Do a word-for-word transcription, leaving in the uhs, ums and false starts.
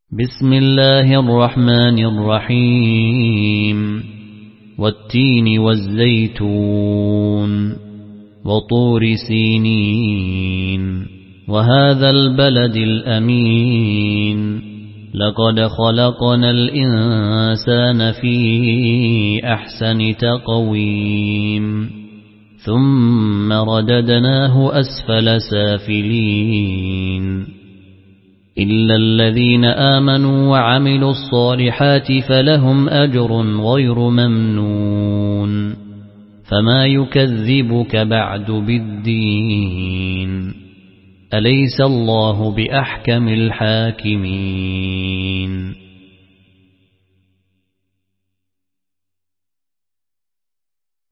بسم الله الرحمن الرحيم والتين والزيتون وطور سينين وهذا البلد الأمين لقد خلقنا الإنسان في أحسن تقويم ثم رددناه أسفل سافلين إلا الذين آمنوا وعملوا الصالحات فلهم أجر غير ممنون فما يكذبك بعد بالدين أليس الله بأحكم الحاكمين